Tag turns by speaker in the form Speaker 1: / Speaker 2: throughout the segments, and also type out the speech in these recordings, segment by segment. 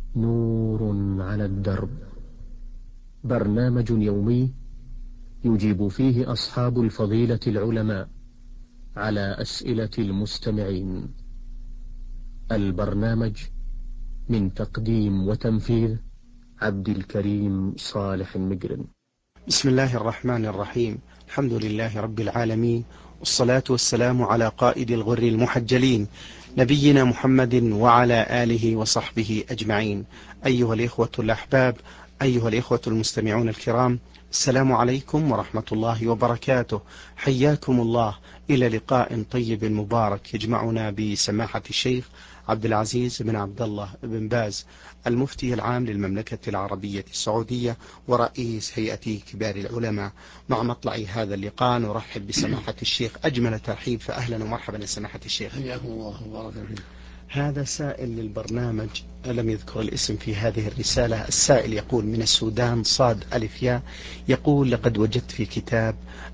Speaker 1: نور على الدرب، برنامج يومي يجيب فيه أصحاب الفضيلة العلماء على أسئلة المستمعين. البرنامج من تقديم وتنفيذ عبد الكريم صالح المجرم.
Speaker 2: بسم الله الرحمن الرحيم. الحمد لله رب العالمين، والصلاة والسلام على قائد الغر المحجلين نبينا محمد وعلى آله وصحبه أجمعين. أيها الإخوة الأحباب، أيها الإخوة المستمعون الكرام، السلام عليكم ورحمة الله وبركاته. حياكم الله إلى لقاء طيب مبارك يجمعنا بسماحة الشيخ عبد العزيز بن عبد الله بن باز، المفتي العام للمملكة العربية السعودية ورئيس هيئة كبار العلماء. مع مطلع هذا اللقاء نرحب بسماحة الشيخ أجمل الترحيب، فأهلا ومرحبا يا سماحة الشيخ.
Speaker 3: حياكم الله وبارك فيك.
Speaker 2: هذا سائل للبرنامج لم يذكر الاسم في هذه الرسالة. السائل يقول من السودان، صاد ألف ياء، يقول: لقد وجدت في كتاب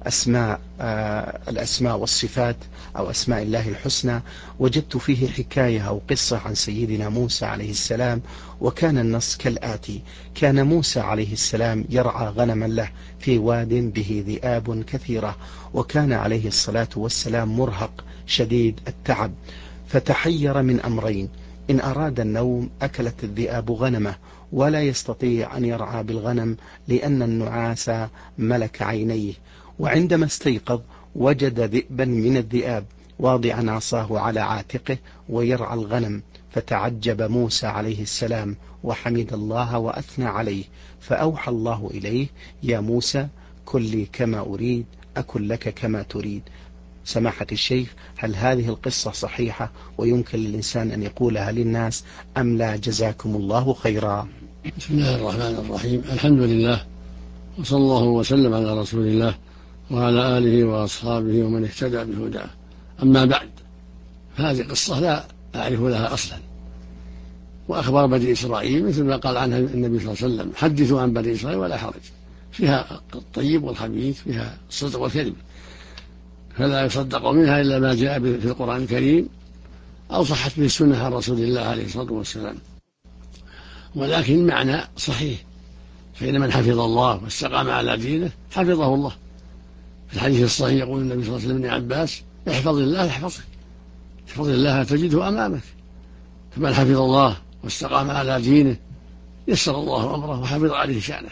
Speaker 2: الأسماء والصفات أو أسماء الله الحسنى، وجدت فيه حكاية أو قصة عن سيدنا موسى عليه السلام، وكان النص كالآتي: كان موسى عليه السلام يرعى غنما له في واد به ذئاب كثيرة، وكان عليه الصلاة والسلام مرهق شديد التعب، فتحير من أمرين: إن أراد النوم أكلت الذئاب غنمه، ولا يستطيع أن يرعى بالغنم لأن النعاس ملك عينيه، وعندما استيقظ وجد ذئبا من الذئاب واضعا عصاه على عاتقه ويرعى الغنم، فتعجب موسى عليه السلام وحمد الله وأثنى عليه، فأوحى الله إليه: يا موسى كن لي كما أريد أكن لك كما تريد. سماحة الشيخ، هل هذه القصة صحيحة ويمكن للإنسان أن يقولها للناس أم لا؟ جزاكم الله خيرا.
Speaker 3: بسم الله الرحمن الرحيم. الحمد لله، وصلى الله وسلم على رسول الله وعلى آله وأصحابه ومن اهتدى بهداه. أما بعد، هذه قصة لا أعرف لها أصلا، وأخبار بني إسرائيل مثل ما قال عنها النبي صلى الله عليه وسلم: حدثوا عن بني إسرائيل ولا حرج، فيها الطيب والخبيث، فيها الصدق والكذب، فلا يصدق منها إلا ما جاء في القرآن الكريم أو صحت به السنة عن رسول الله عليه الصلاة والسلام. ولكن المعنى صحيح، فإن من حفظ الله واستقام على دينه حفظه الله. في الحديث الصحيح يقول النبي صلى الله عليه وسلم لابن عباس: احفظ الله يحفظك، احفظ الله تجده أمامك. فمن حفظ الله واستقام على دينه يسر الله أمره وحفظ عليه شأنه.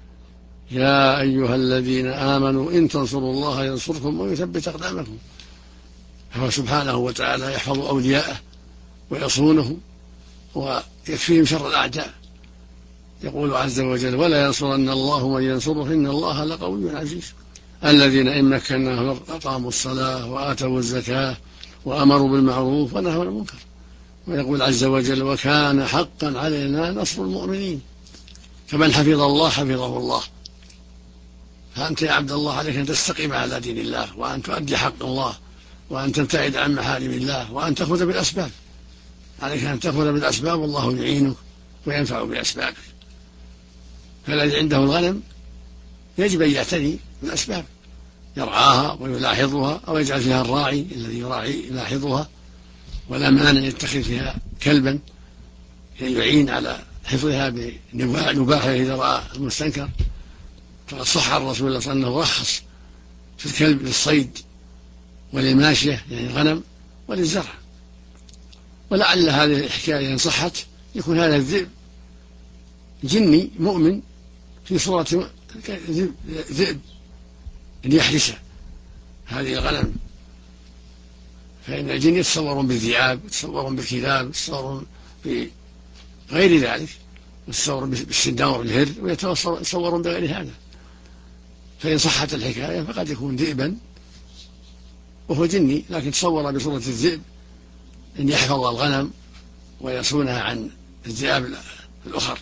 Speaker 3: يا أيها الذين آمنوا إن تنصروا الله ينصركم ويثبت أقدامكم. فهو سبحانه وتعالى يحفظ أولياءه ويصونهم ويكفيهم شر الأعداء. يقول عز وجل: ولا ينصرن الله من ينصره إن الله لقوي عزيز. الذين إن مكناهم أقاموا الصلاة وآتوا الزكاة وأمروا بالمعروف ونهوا عن المنكر. ويقول عز وجل: وكان حقا علينا نصر المؤمنين. فمن حفظ الله حفظه الله. فأنت يا عبد الله عليك أن تستقيم على دين الله، وأن تؤدي حق الله، وأن تبتعد عن محارم الله، وأن تأخذ بالأسباب. عليك أن تأخذ بالأسباب والله يعينك وينفع بأسبابك. فالذي عنده الغنم يجب أن يعتني بالأسباب، يرعاها ويلاحظها، أو يجعل فيها الراعي الذي يلاحظها، ولا مانع يتخذ فيها كلبا يعين على حفظها بنباحه إذا رأى المستنكر. فقد صح عن رسول الله صلى الله عليه وسلم أنه رخص في الكلب للصيد وللماشية يعني الغنم وللزرع. ولعل هذه الحكاية إن صحت يكون هذا الذئب جني مؤمن في صورة ذئب ليحرس هذه الغنم. فإن الجن يتصورون بالذئاب، يتصورون بالكلاب، يتصورون بغير ذلك، يتصورون بالسنور والهر، ويتصورون بغير هذا. فإن صحت الحكاية فقد يكون ذئبا وهو جني، لكن تصور بصورة الذئب أن يحفظ الغنم ويصونها عن الذئاب الأخر.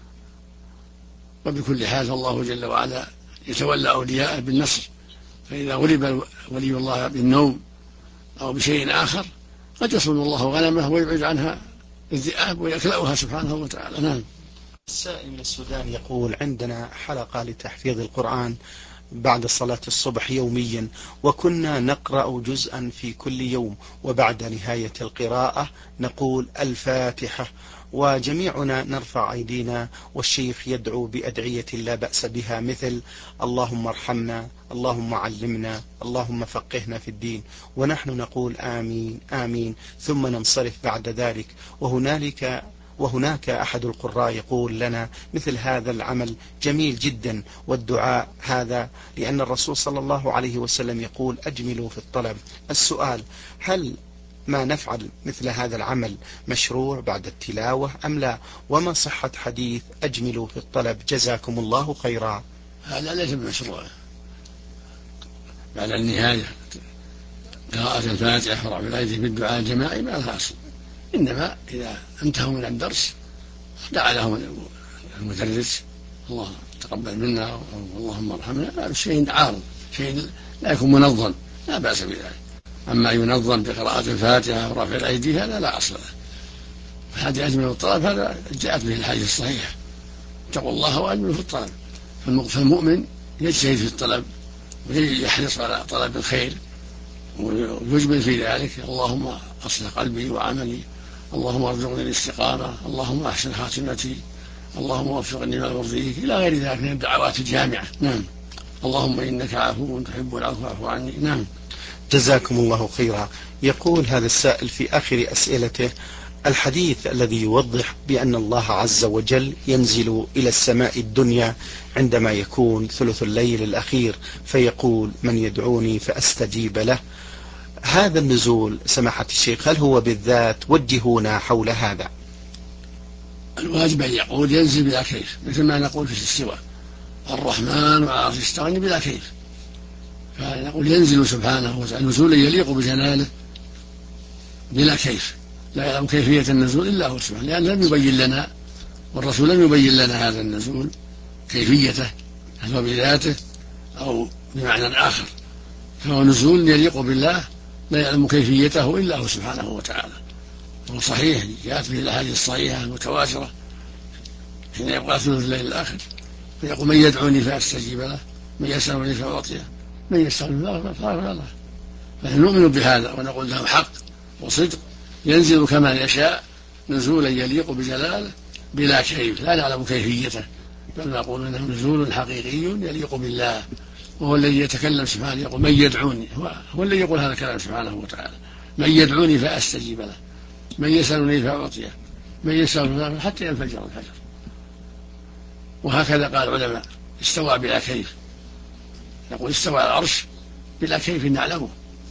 Speaker 3: وبكل حال فالله جل وعلا يتولى أولياءه بالنصر، فإذا غلب ولي الله بالنوم أو بشيء آخر قد يصون الله غنمه ويبعد عنها الذئاب ويكلأها سبحانه وتعالى. نعم.
Speaker 2: السائل من السودان يقول: عندنا حلقة لتحفيظ القرآن بعد صلاة الصبح يوميا، وكنا نقرأ جزءا في كل يوم، وبعد نهاية القراءة نقول الفاتحة، وجميعنا نرفع أيدينا والشيخ يدعو بأدعية لا بأس بها، مثل اللهم ارحمنا، اللهم علمنا، اللهم فقهنا في الدين، ونحن نقول آمين آمين، ثم ننصرف بعد ذلك. وهناك أحد القراء يقول لنا مثل هذا العمل جميل جدا، والدعاء هذا لأن الرسول صلى الله عليه وسلم يقول أجملوا في الطلب. السؤال: هل ما نفعل مثل هذا العمل مشروع بعد التلاوة أم لا؟ وما صحة حديث أجملوا في الطلب؟ جزاكم الله خيرا.
Speaker 3: هذا ليس بمشروع. بعد النهاية قراءة الفاتحة ورفع الأيدي في الدعاء الجماعي ما لها أصل، إنما إذا انتهوا من الدرس دعا لهم المدرس الله تقبل منا اللهم ارحمنا، هذا شيء عارض، شيء لا يكون منظم، لا بأس بذلك. أما ينظم بقراءة الفاتحة ورفع الأيدي هذا لا أصل له. فهذه أجمل الطلب هذا جاءت به الحديث الصحيح، اتقوا الله وأجملوا في الطلب. فالمؤمن يجتهد في الطلب ويحرص على طلب الخير ويجمل في ذلك، اللهم أصلح قلبي وعملي، اللهم ارزقني الاستقامة، اللهم أحسن خاتمتي، اللهم وفقني ما يرضيك، إلى غير ذلك من الدعوات الجامعة. نعم. اللهم إنك عفو تحب العفو فاعف عني. نعم.
Speaker 2: جزاكم الله خيرا. يقول هذا السائل في آخر أسئلته: الحديث الذي يوضح بأن الله عز وجل ينزل إلى السماء الدنيا عندما يكون ثلث الليل الأخير فيقول من يدعوني فأستجيب له، هذا النزول سماحة الشيخ هل هو بالذات؟ وجهونا حول هذا.
Speaker 3: الواجب أن يقول ينزل بلا كيف، مثل ما نقول في الاستواء الرحمن وعلى العرش استوى بلا كيف، فنقول ينزل سبحانه وتعالى نزولا يليق بجلاله بلا كيف، لا يعلم كيفية النزول إلا هو سبحانه، لأن لم يبين لنا والرسول لم يبين لنا هذا النزول كيفيته، هل هو بذاته أو بمعنى آخر، فهو نزول يليق بالله لا يعلم كيفيته إلا هو سبحانه وتعالى. هو صحيح جاءت به الأحاديث الصحيحة المتواترة حين يبقى ثلث الليل الآخر فيقول من يدعوني فأستجيب له، من يسألني فأعطيه، من يسألني فأغفر له. فنحن نؤمن بهذا ونقول له حق وصدق، ينزل كما يشاء نزولا يليق بجلاله بلا كيف، لا نعلم كيفيته، بل نقول انه نزول حقيقي يليق بالله، وهو الذي يتكلم سبحانه يقول من يدعوني، هو الذي يقول هذا الكلام سبحانه وتعالى، من يدعوني فأستجيب له، من يسألني فأعطيه، من يسألني حتى ينفجر الفجر. وهكذا قال العلماء استوى بلا كيف، نقول استوى على العرش بلا كيف نعلمه،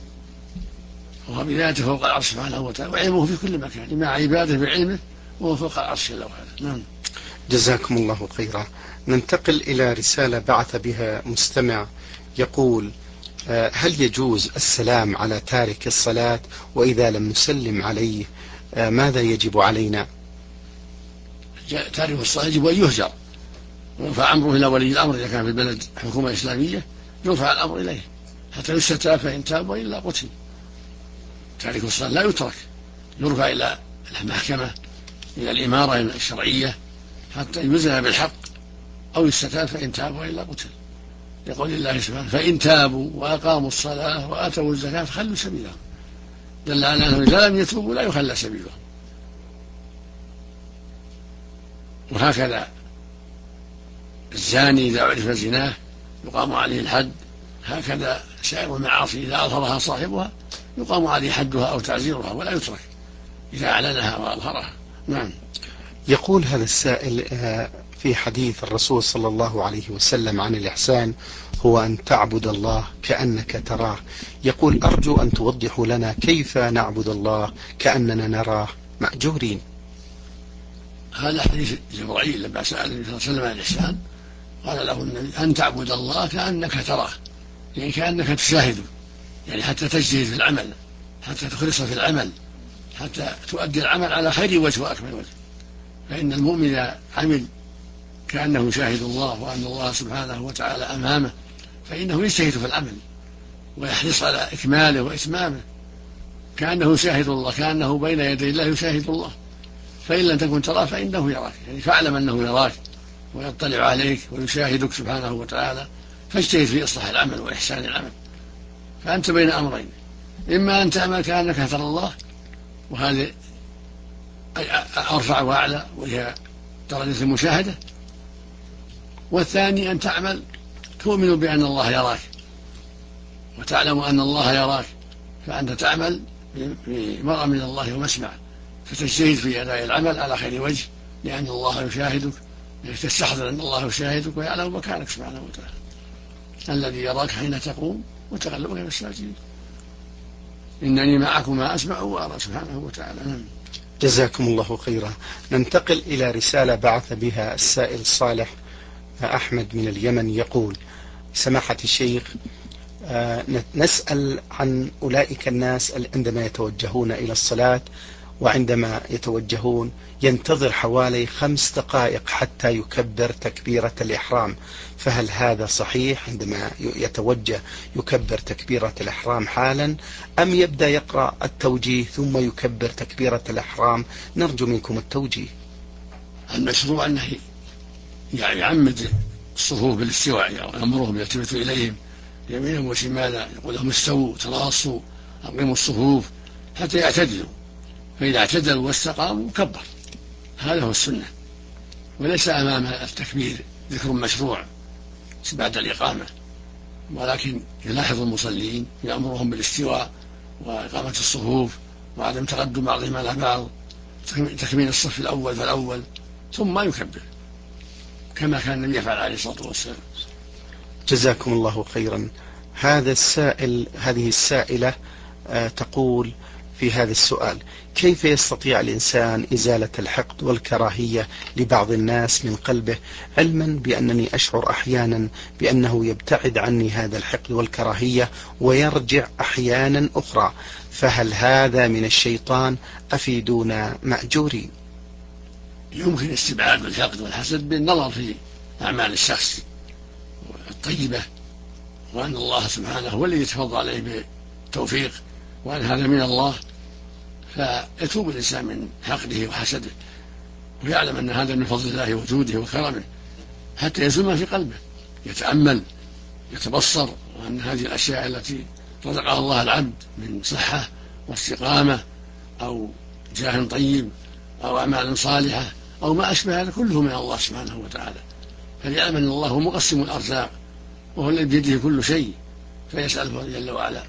Speaker 3: وهو بذاته فوق العرش سبحانه وتعالى وعلمه في كل مكان مع عباده بعلمه وهو فوق العرش جل وعلا. نعم.
Speaker 2: جزاكم الله خيرا. ننتقل إلى رسالة بعث بها مستمع يقول: هل يجوز السلام على تارك الصلاة؟ وإذا لم نسلم عليه ماذا يجب علينا؟
Speaker 3: تارك الصلاة يجب أن يهجر ويرفع أمره إلى ولي الأمر، إذا كان في البلد حكومة إسلامية يرفع الأمر إليه حتى يستتاب فإن تاب وإلا قتل. تارك الصلاة لا يترك، يرفع إلى المحكمة إلى الإمارة الشرعية حتى يوزن بالحق أو يستتاب فإن تاب وإلا قتل، يقول الله سبحانه فإن تابوا وأقاموا الصلاة وآتوا الزكاة فخلوا سبيلهم، دل على أنهم إذا لم يتوبوا لا يخلى سبيلهم. وهكذا الزاني إذا عرف زناه يقام عليه الحد، هكذا سائر المعاصي إذا أظهرها صاحبها يقام عليه حدها أو تعزيرها ولا يترك إذا أعلنها وأظهرها. نعم.
Speaker 2: يقول هذا السائل: في حديث الرسول صلى الله عليه وسلم عن الإحسان هو أن تعبد الله كأنك تراه، يقول أرجو أن توضحوا لنا كيف نعبد الله كأننا نراه مأجورين.
Speaker 3: هذا حديث جبرائيل لما سأل النبي صلى الله عليه وسلم عن الإحسان قال له النبي أن تعبد الله كأنك تراه، يعني كأنك تشاهده، يعني حتى تجتهد في العمل، حتى تخلص في العمل، حتى تؤدي العمل على خير وجه وأكمل وجه. فإن المؤمن إذا عمل كأنه يشاهد الله وأن الله سبحانه وتعالى أمامه فإنه يجتهد في العمل ويحرص على إكماله وإتمامه، كأنه يشاهد الله، كأنه بين يدي الله يشاهد الله. فإن لم تكن تراه فإنه يراك، يعني فاعلم أنه يراك ويطلع عليك ويشاهدك سبحانه وتعالى، فاجتهد في إصلاح العمل وإحسان العمل. فأنت بين أمرين: إما أن تعمل كأنك ترى الله، وهذه أرفع وأعلى وهي درجة المشاهدة. والثاني أن تعمل تؤمن بأن الله يراك وتعلم أن الله يراك، فأنت تعمل بمرأة من الله ومسمع، فتجتهد في أداء العمل على خير وجه، لأن الله يشاهدك، تستحضر أن الله يشاهدك ويعلم مكانك سبحانه وتعالى، الذي يراك حين تقوم وتقلبك في الساجدين، إنني معكما أسمع وأرى سبحانه وتعالى.
Speaker 2: جزاكم الله خيرا. ننتقل إلى رسالة بعث بها السائل صالح أحمد من اليمن، يقول: سماحة الشيخ، نسأل عن أولئك الناس عندما يتوجهون إلى الصلاة، وعندما يتوجهون ينتظر حوالي 5 دقائق حتى يكبر تكبيرة الإحرام، فهل هذا صحيح؟ عندما يتوجه يكبر تكبيرة الإحرام حالا، أم يبدأ يقرأ التوجيه ثم يكبر تكبيرة الإحرام؟ نرجو منكم التوجيه.
Speaker 3: المشروع أنه يعمد الصفوف بالاستواء، يأمرهم يلتفت إليهم يمينا وشمالا، يقول لهم استووا تراصوا أقيموا الصفوف حتى يعتدلوا، فإذا اعتدلوا واستقاموا كبر. هذا هو السنة، وليس أمام التكبير ذكر مشروع بعد الإقامة، ولكن يلاحظ المصلين يأمرهم بالاستواء وإقامة الصفوف وعدم تقدم بعضهم على بعض، تكميل الصف الأول فالأول، ثم يكبر كما كان النبي يفعل عليه الصلاة والسلام.
Speaker 2: جزاكم الله خيرا. هذه السائلة تقول في هذا السؤال: كيف يستطيع الإنسان إزالة الحقد والكراهية لبعض الناس من قلبه، علما بأنني أشعر أحيانا بأنه يبتعد عني هذا الحقد والكراهية ويرجع أحيانا أخرى، فهل هذا من الشيطان؟ أفيدونا مأجورين.
Speaker 3: يمكن استبعاد الحقد والحسد بالنظر في أعمال الشخص الطيبة، وأن الله سبحانه هو الذي يتفضل عليه بالتوفيق، وأن هذا من الله، فيتوب الإنسان من حقده وحسده، ويعلم أن هذا من فضل الله وجوده وكرمه، حتى يزول ما في قلبه، يتأمل يتبصر أن هذه الأشياء التي رزقها الله العبد من صحة واستقامة أو جاه طيب أو أعمال صالحة أو ما أشبه هذا كله من الله سبحانه وتعالى، فليعلم أن الله هو مقسم الأرزاق وهو الذي بيده كل شيء، فيسأله جل وعلا،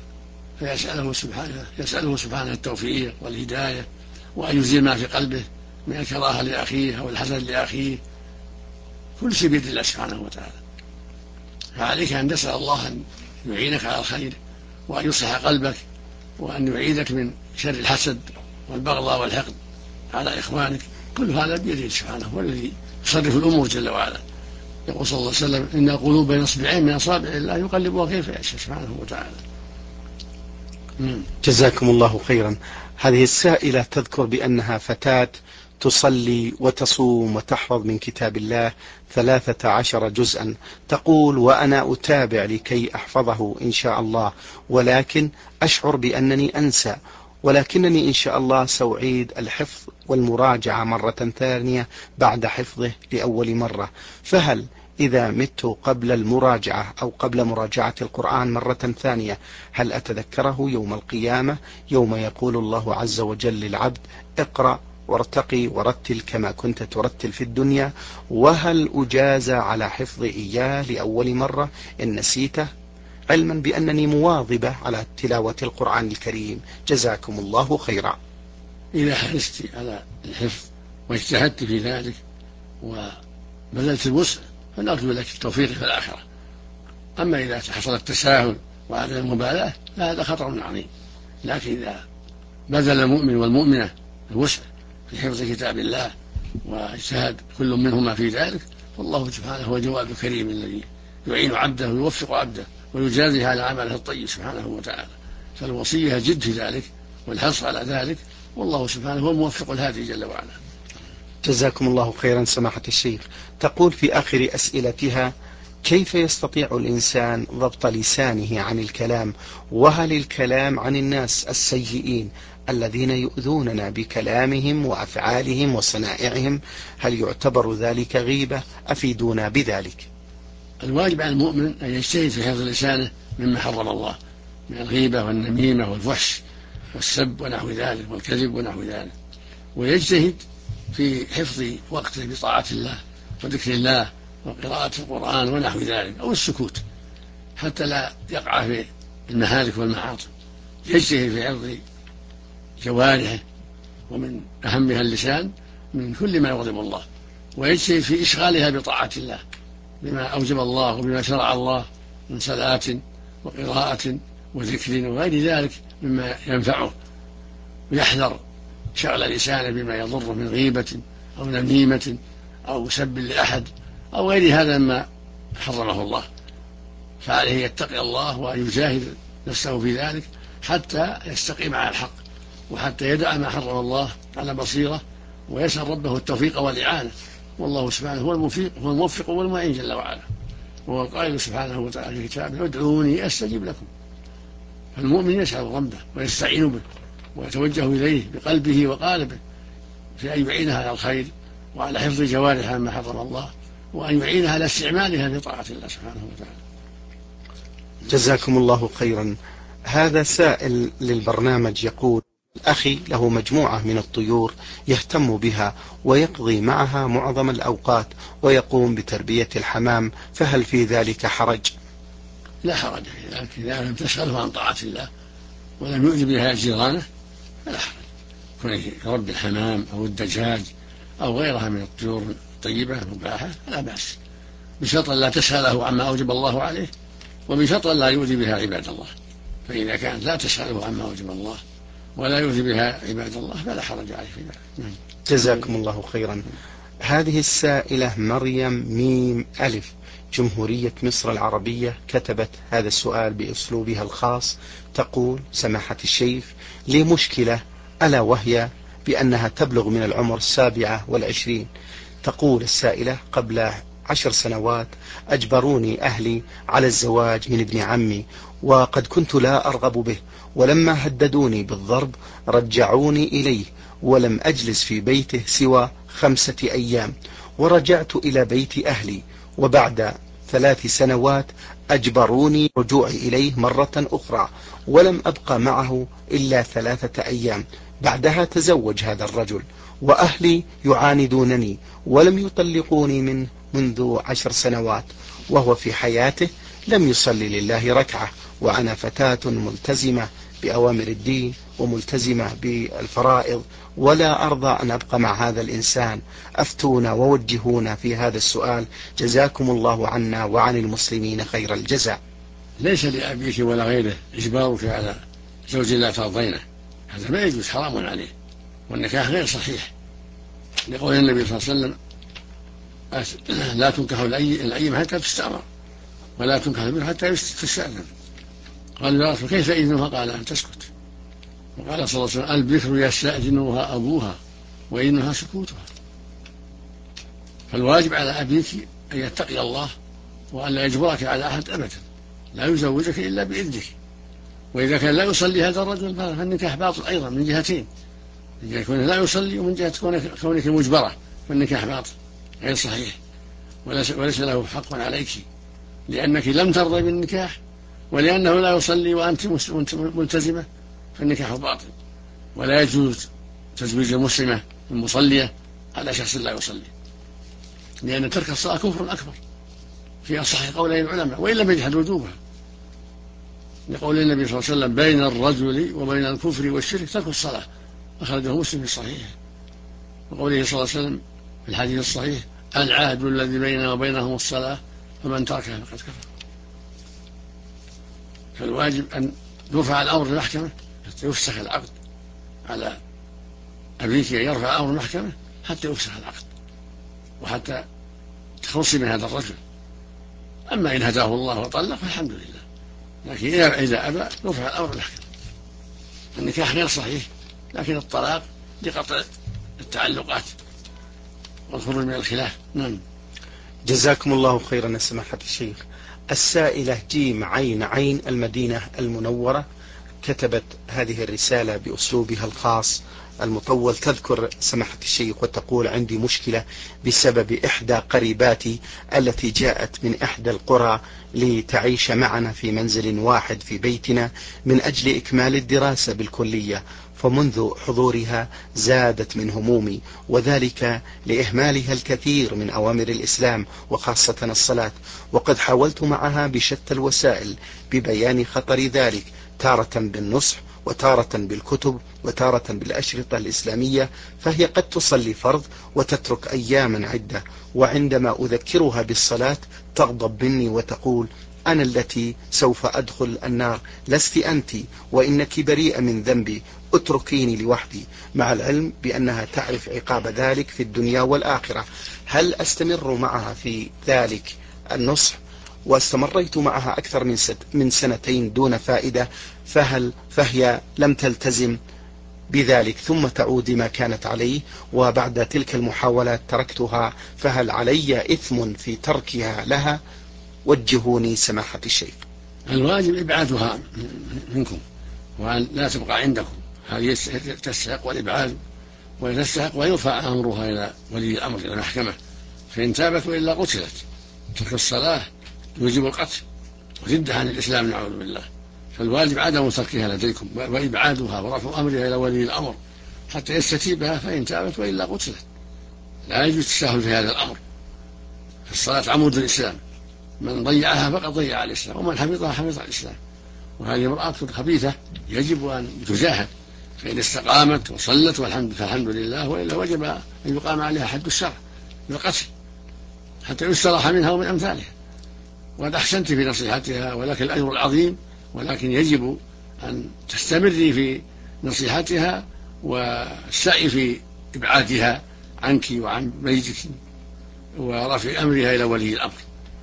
Speaker 3: يسأله سبحانه التوفيق والهداية، وأن يزيل ما في قلبه من الكراهة لأخيه أو الحسد لأخيه، كل شيء بيد الله سبحانه وتعالى، فعليك أن تسأل الله أن يعينك على الخير وأن يصلح قلبك وأن يعيدك من شر الحسد والبغضاء والحقد على إخوانك، كل هذا بيده سبحانه، هو الذي يصرف الأمور جل وعلا. يقول صلى الله عليه وسلم: إن القلوب بين أصبعين من أصابع الله يقلبها كيف يشاء سبحانه وتعالى.
Speaker 2: جزاكم الله خيرا. هذه السائلة تذكر بأنها فتاة تصلي وتصوم وتحفظ من كتاب الله 13 جزءا، تقول: وأنا أتابع لكي أحفظه إن شاء الله، ولكن أشعر بأنني أنسى، ولكنني إن شاء الله سأعيد الحفظ والمراجعة مرة ثانية بعد حفظه لأول مرة، فهل إذا مت قبل المراجعة أو قبل مراجعة القرآن مرة ثانية هل أتذكره يوم القيامة، يوم يقول الله عز وجل للعبد: اقرأ وارتقي ورتل كما كنت ترتل في الدنيا، وهل أجازى على حفظ إياه لأول مرة إن نسيته، علما بأنني مواظبة على تلاوة القرآن الكريم؟ جزاكم الله خيرا.
Speaker 3: إذا حرصت على الحفظ واجتهدت في ذلك وبذلت الوسع فنرجو لك التوفيق في الآخرة، أما إذا حصل التساهل وعدم المبالاة فهذا خطر عظيم، لكن إذا بذل المؤمن والمؤمنة الوسع في حفظ كتاب الله واجتهد كل منهما في ذلك، فالله سبحانه هو الجواد الكريم الذي يعين عبده ويوفق عبده ويجازيه على عمله الطيب سبحانه وتعالى، فالوصية جد في ذلك والحرص على ذلك، والله سبحانه هو الموفق الهادي جل وعلا.
Speaker 2: جزاكم الله خيرا سماحة الشيخ. تقول في آخر أسئلتها: كيف يستطيع الإنسان ضبط لسانه عن الكلام، وهل الكلام عن الناس السيئين الذين يؤذوننا بكلامهم وأفعالهم وصنائعهم هل يعتبر ذلك غيبة؟ أفيدونا بذلك.
Speaker 3: الواجب على المؤمن أن يجتهد في حفظ لسانه مما حرم الله من الغيبة والنميمة والفحش والسب ونحو ذلك والكذب ونحو ذلك، ويجتهد في حفظ وقته بطاعة الله وذكر الله وقراءة القرآن ونحو ذلك، أو السكوت حتى لا يقع في المهالك والمعاصي. يجتهد في حفظ جوارحه، ومن أهمها اللسان، من كل ما يغضب الله، ويجتهد في إشغالها بطاعة الله بما أوجب الله وبما شرع الله من صلاة وقراءة وذكر وغير ذلك مما ينفعه، ويحذر شغل لسانه بما يضره من غيبة أو نميمة أو سب لأحد أو غير هذا مما حرمه الله. فعليه يتقي الله وأن يجاهد نفسه في ذلك حتى يستقيم على الحق، وحتى يدع ما حرم الله على بصيرة، ويسأل ربه التوفيق والإعانة. والله سبحانه هو الموفق والمعين جل وعلا، وهو القائل سبحانه وتعالى في كتابه: ادعوني أستجب لكم. فالمؤمن يسأل ربه ويستعين به ويتوجه إليه بقلبه وقالبه في أن يعينها على الخير وعلى حفظ جوارحها مما حرم الله، وأن يعينها على استعمالها في طاعة الله سبحانه وتعالى.
Speaker 2: جزاكم الله خيرا. هذا سائل للبرنامج يقول: أخي له مجموعة من الطيور يهتم بها ويقضي معها معظم الأوقات ويقوم بتربية الحمام، فهل في ذلك حرج؟
Speaker 3: لا حرج، إذا لم تشغله عن طاعة الله ولم يؤذي بها جيرانه فلا حرج. كونه يربي الحمام أو الدجاج أو غيرها من الطيور الطيبة المباحة لا بأس، بشرط لا تشغله عما أوجب الله عليه، وبشرط لا يؤذي بها عباد الله. فإذا كانت لا تشغله عما أوجب الله ولا يؤذي بها عباد الله فلا حرج عليه في ذلك.
Speaker 2: جزاكم الله خيرا. هذه السائلة مريم ميم ألف، جمهورية مصر العربية، كتبت هذا السؤال بأسلوبها الخاص. تقول: سماحة الشيخ، لي مشكلة، ألا وهي بأنها تبلغ من العمر 27. تقول السائلة: قبل 10 سنوات أجبروني أهلي على الزواج من ابن عمي، وقد كنت لا أرغب به، ولما هددوني بالضرب رجعوني إليه، ولم أجلس في بيته سوى 5 أيام، ورجعت إلى بيت أهلي، وبعد 3 سنوات أجبروني رجوعي إليه مرة أخرى، ولم أبقى معه إلا 3 أيام. بعدها تزوج هذا الرجل، وأهلي يعاندونني ولم يطلقوني منه منذ 10 سنوات، وهو في حياته لم يصلي لله ركعة، وأنا فتاة ملتزمة بأوامر الدين وملتزمة بالفرائض، ولا أرضى أن أبقى مع هذا الإنسان. أفتونا ووجهونا في هذا السؤال، جزاكم الله عنا وعن المسلمين خير الجزاء.
Speaker 3: ليس لأبيك ولا غيره إجبارك على زوج لا ترضينه، هذا ما يجوز، حرام عليه، والنكاح غير صحيح، لقول النبي صلى الله عليه وسلم: لا تنكح الأيم حتى تستأمر، ولا تنكح البكر حتى تستأذن. قال: يا رسول كيف إذنها؟ قال: أن تسكت. وقال صلى الله عليه وسلم: البكر يستأذنها أبوها وإذنها سكوتها. فالواجب على أبيك أن يتقي الله وأن لا يجبرك على أحد أبدا، لا يزوجك إلا بإذنك. وإذا كان لا يصلي هذا الرجل فالنكاح باطل أيضا من جهتين: من جهة كونه لا يصلي، ومن جهة كونك مجبرة، فالنكاح باطل غير صحيح، وليس له حق عليك، لأنك لم ترضي بالنكاح، ولأنه لا يصلي وأنت ملتزمة، فالنكاح باطل. ولا يجوز تزويج المسلمة المصلية على شخص لا يصلي، لأن ترك الصلاة كفر أكبر في أصح قولي العلماء، وإن لم يجحد وجوبها، لقول النبي صلى الله عليه وسلم: بين الرجل وبين الكفر والشرك ترك الصلاة، أخرجه مسلم في صحيحه. وقوله صلى الله عليه وسلم في الحديث الصحيح: العهد الذي بيننا وبينهم الصلاة، فمن تركها فقد كفر. فالواجب أن يرفع الأمر للمحكمة حتى يفسخ العقد، على أبيك أن يرفع الأمر للمحكمة حتى يفسخ العقد وحتى تخلصي من هذا الرجل. أما إن هداه الله وطلق فالحمد لله، لكن إذا أبى يرفع الأمر للمحكمة. النكاح غير صحيح، لكن الطلاق لقطع التعلقات والخروج من الخلاف. نعم.
Speaker 2: جزاكم الله خيرا سماحة الشيخ. السائلة جيم عين عين، المدينة المنورة، كتبت هذه الرسالة بأسلوبها الخاص المطول. تذكر سماحة الشيخ وتقول: عندي مشكلة بسبب إحدى قريباتي التي جاءت من إحدى القرى لتعيش معنا في منزل واحد في بيتنا من أجل إكمال الدراسة بالكلية، فمنذ حضورها زادت من همومي، وذلك لإهمالها الكثير من أوامر الإسلام وخاصة الصلاة، وقد حاولت معها بشتى الوسائل ببيان خطر ذلك، تارة بالنصح وتارة بالكتب وتارة بالأشرطة الإسلامية، فهي قد تصلي فرض وتترك أياما عدة، وعندما أذكرها بالصلاة تغضب مني وتقول: أنا التي سوف أدخل النار، لست أنت، وإنك بريئة من ذنبي، اتركيني لوحدي، مع العلم بأنها تعرف عقاب ذلك في الدنيا والآخرة. هل أستمر معها في ذلك النصح؟ واستمريت معها أكثر من سنتين دون فائدة، فهي لم تلتزم بذلك ثم تعود ما كانت عليه، وبعد تلك المحاولات تركتها، فهل علي إثم في تركها لها؟ وجهوني سماحة الشيخ.
Speaker 3: الواجب إبعادها منكم وأن لا تبقى عندكم، هذه تستحق الإبعاد وتستحق ويرفع أمرها إلى ولي الأمر إلى المحكمة، فإن تابت وإلا قتلت. ترك الصلاة يوجب القتل وردها عن الإسلام نعوذ بالله، فالواجب عدم تركها لديكم وإبعادها ورفع أمرها إلى ولي الأمر حتى يستتيبها، فإن تابت وإلا قتلت. لا يجوز التساهل في هذا الأمر، الصلاة عمود الإسلام، من ضيعها فقد ضيع الإسلام، ومن حفظها حفظ الإسلام. وهذه امرأة خبيثة يجب أن تجاهد، فإن استقامت وصلت فالحمد لله، وإلا وجب أن يقام عليها حد الشرع بالقتل حتى يستراح منها ومن أمثالها. وقد أحسنت في نصيحتها ولك الأجر العظيم، ولكن يجب أن تستمري في نصيحتها والسعي في إبعادها عنك وعن بيتك ورفع أمرها إلى ولي الأمر.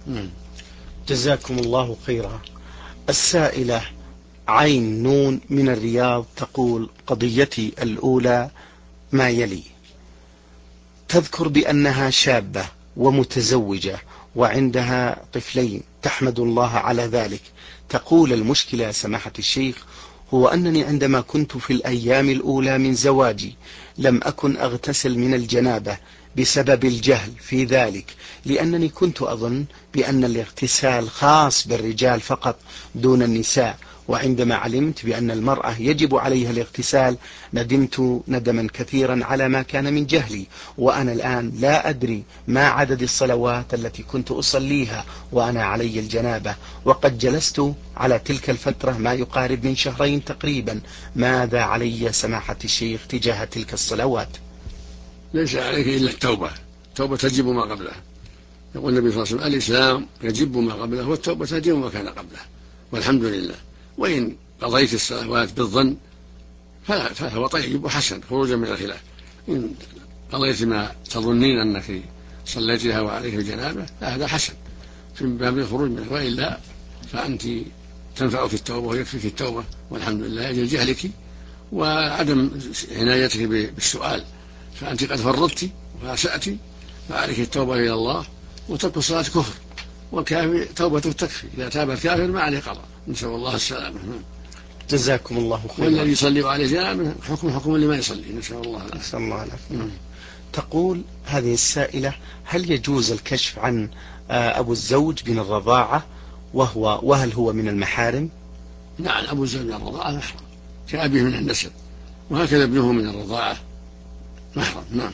Speaker 2: جزاكم الله خيرا. السائلة عين نون من الرياض تقول: قضيتي الأولى ما يلي. تذكر بأنها شابة ومتزوجة وعندها طفلين، تحمد الله على ذلك. تقول: المشكلة سماحة الشيخ هو أنني عندما كنت في الأيام الأولى من زواجي لم أكن أغتسل من الجنابة بسبب الجهل في ذلك، لأنني كنت أظن بأن الاغتسال خاص بالرجال فقط دون النساء، وعندما علمت بأن المرأة يجب عليها الاغتسال ندمت ندما كثيرا على ما كان من جهلي، وأنا الآن لا أدري ما عدد الصلوات التي كنت أصليها وأنا علي الجنابة، وقد جلست على تلك الفترة ما يقارب من شهرين تقريبا. ماذا علي سماحة الشيخ تجاه تلك الصلوات؟
Speaker 3: ليس عليك إلا التوبة، التوبة تجب ما قبلها. يقول النبي صلى الله عليه وسلم: الإسلام يجب ما قبله والتوبة تجب ما كان قبله، والحمد لله. وإن قضيت الصلوات بالظن فهو طيب وحسن خروجا من الخلاف. إن قضيت ما تظنين أنك صليتها وعليك الجنابة فهذا حسن في باب الخروج منه، وإلا فأنت تنفعك التوبة ويكفيك التوبة والحمد لله أجل جهلك وعدم عنايتك بالسؤال، فأنت قد فرطت وأسأت، فعليك التوبة إلى الله، وترك الصلاة كفر، والكافر توبته تكفي، إذا تاب الكافر ما عليه قضاء، نسأل الله السلامة.
Speaker 2: جزاكم الله خيرا.
Speaker 3: والذي يصلي وعليه جنابه حكم اللي ما يصلي، نسأل الله العافية.
Speaker 2: تقول هذه السائلة: هل يجوز الكشف عن أبو الزوج من الرضاعة وهل هو من المحارم؟
Speaker 3: نعم، أبو الزوج من الرضاعة محرم كأبيه من النسب، وهكذا ابنه من الرضاعة محرم. نعم.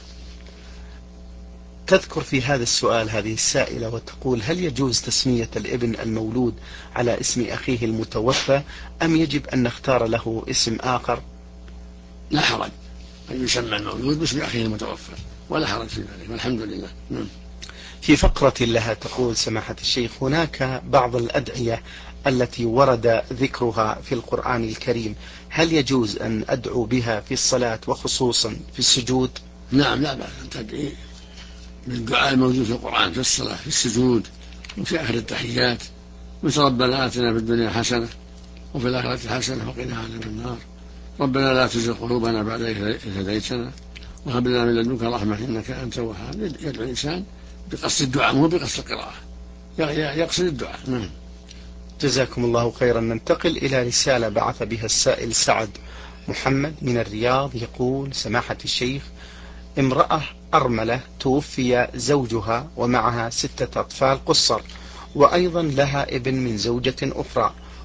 Speaker 2: تذكر في هذا السؤال هذه السائلة وتقول: هل يجوز تسمية الابن المولود على اسم أخيه المتوفى أم يجب أن نختار له اسم آخر؟
Speaker 3: لا حرج أن يسمى المولود باسم أخيه المتوفى، ولا حرج في ذلك، والحمد لله.
Speaker 2: في فقرة لها تقول سماحة الشيخ: هناك بعض الأدعية التي ورد ذكرها في القرآن الكريم، هل يجوز أن أدعو بها في الصلاة وخصوصا في السجود؟
Speaker 3: نعم، لا بأس أن تدعي بالدعاء الموجود في القرآن في الصلاة في السجود وفي آخر التحيات، مثل: ربنا آتنا في الدنيا حسنة وفي الآخرة حسنة وقنا عذاب النار، ربنا لا تزغ قلوبنا بعد إذ هديتنا وهب لنا من لدنك رحمة إنك أنت الوهاب. يدعو الإنسان بقصد الدعاء مو بقصد القراءة، يقصد الدعاء.
Speaker 2: جزاكم الله خيرا. ننتقل إلى رسالة بعث بها السائل سعد محمد من الرياض، يقول: سماحة الشيخ، امرأة أرملة توفي زوجها ومعها 6 أطفال قصر، وأيضا لها ابن من زوجة أخرى،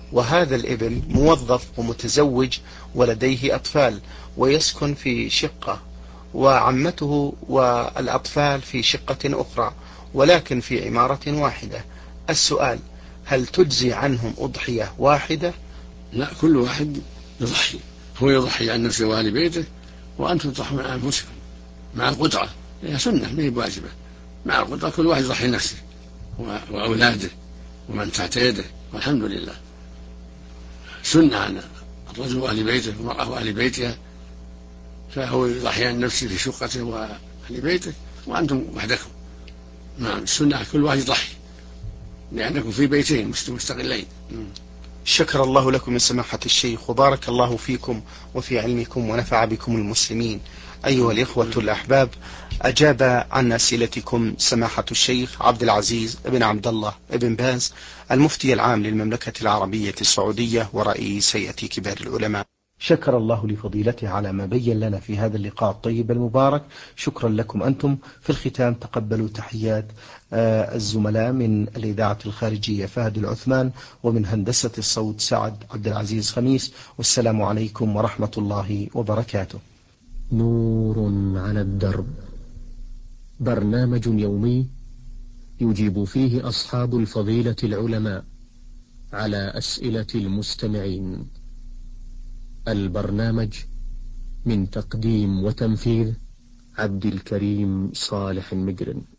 Speaker 2: وهذا الابن موظف ومتزوج ولديه أطفال ويسكن في شقة، وعمته والأطفال في شقة أخرى ولكن في عمارة واحدة. السؤال: هل تجزي عنهم أضحية واحدة؟
Speaker 3: لا، كل واحد يضحي، هو يضحي عن نفسه وأهل بيته، وأنتم تضحون عن أنفسكم مع القدرة، هي سنة ما هي واجبة. مع القدرة كل واحد يضحي نفسه وأولاده ومن تحت يده، والحمد لله. سنة عن الرجل وأهل بيته والمرأة وأهل بيتها، فهو يضحي عن نفسه في شقته وأهل بيته وأنتم وحدكم. نعم، السنة كل واحد يضحي لأنكم في بيتين مستقلين.
Speaker 2: شكر الله لكم يا سماحة الشيخ، وبارك الله فيكم وفي علمكم ونفع بكم المسلمين. أيها الإخوة الأحباب، أجاب عن أسئلتكم سماحة الشيخ عبد العزيز بن عبد الله بن باز، المفتي العام للمملكة العربية السعودية ورئيس هيئة كبار العلماء. شكر الله لفضيلته على ما بين لنا في هذا اللقاء الطيب المبارك. شكرا لكم أنتم. في الختام تقبلوا تحيات الزملاء من الإذاعة الخارجية فهد العثمان، ومن هندسة الصوت سعد عبد العزيز خميس، والسلام عليكم ورحمة الله وبركاته.
Speaker 1: نور على الدرب، برنامج يومي يجيب فيه أصحاب الفضيلة العلماء على أسئلة المستمعين. البرنامج من تقديم وتنفيذ عبد الكريم صالح المقرن.